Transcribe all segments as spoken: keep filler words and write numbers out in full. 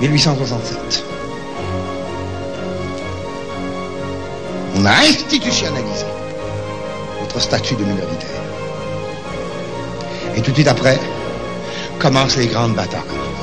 dix-huit cent soixante-sept. On a institutionnalisé notre statut de minoritaire. Et tout de suite après, commencent les grandes batailles.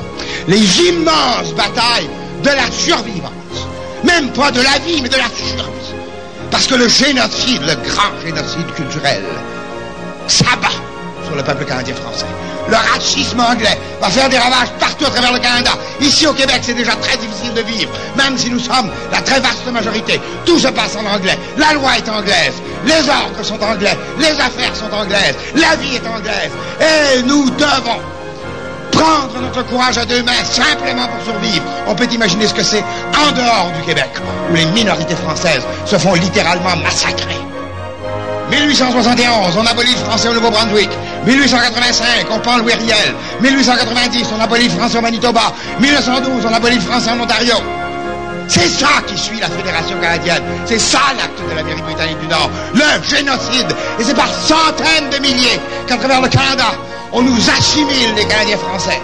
Les immenses batailles de la survivance. Même pas de la vie, mais de la survie. Parce que le génocide, le grand génocide culturel, s'abat sur le peuple canadien-français. Le racisme anglais va faire des ravages partout à travers le Canada. Ici au Québec, c'est déjà très difficile de vivre, même si nous sommes la très vaste majorité. Tout se passe en anglais. La loi est anglaise. Les ordres sont anglais. Les affaires sont anglaises. La vie est anglaise. Et nous devons prendre notre courage à deux mains simplement pour survivre. On peut imaginer ce que c'est en dehors du Québec, où les minorités françaises se font littéralement massacrer. dix-huit cent soixante et onze, on abolit le français au Nouveau-Brunswick. dix-huit cent quatre-vingt-cinq, on pend Louis Riel. dix-huit cent quatre-vingt-dix, on abolit le français au Manitoba. dix-neuf cent douze, on abolit le français en Ontario. C'est ça qui suit la Fédération canadienne. C'est ça l'acte de l'Amérique britannique du Nord. Le génocide. Et c'est par centaines de milliers qu'à travers le Canada, on nous assimile, les Canadiens français.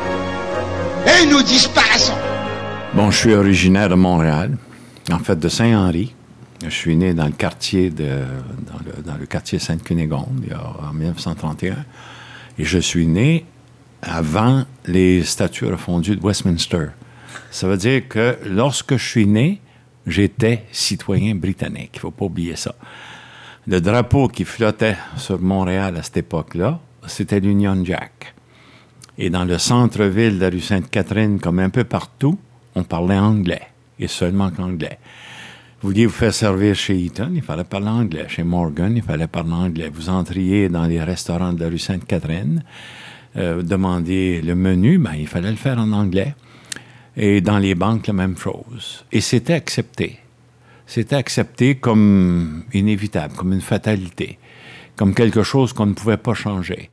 Et nous disparaissons. Bon, je suis originaire de Montréal, en fait de Saint-Henri. Je suis né dans le quartier de dans le, dans le quartier Sainte-Cunégonde, il y a, en dix-neuf cent trente et un. Et je suis né avant les statuts refondus de Westminster. Ça veut dire que lorsque je suis né, j'étais citoyen britannique. Il ne faut pas oublier ça. Le drapeau qui flottait sur Montréal à cette époque-là, c'était l'Union Jack. Et dans le centre-ville de la rue Sainte-Catherine, comme un peu partout, on parlait anglais, et seulement qu'anglais. Vous vouliez vous faire servir chez Eaton, il fallait parler anglais. Chez Morgan, il fallait parler anglais. Vous entriez dans les restaurants de la rue Sainte-Catherine, euh, demandiez le menu, ben, il fallait le faire en anglais. Et dans les banques, la même chose. Et c'était accepté. C'était accepté comme inévitable, comme une fatalité, comme quelque chose qu'on ne pouvait pas changer.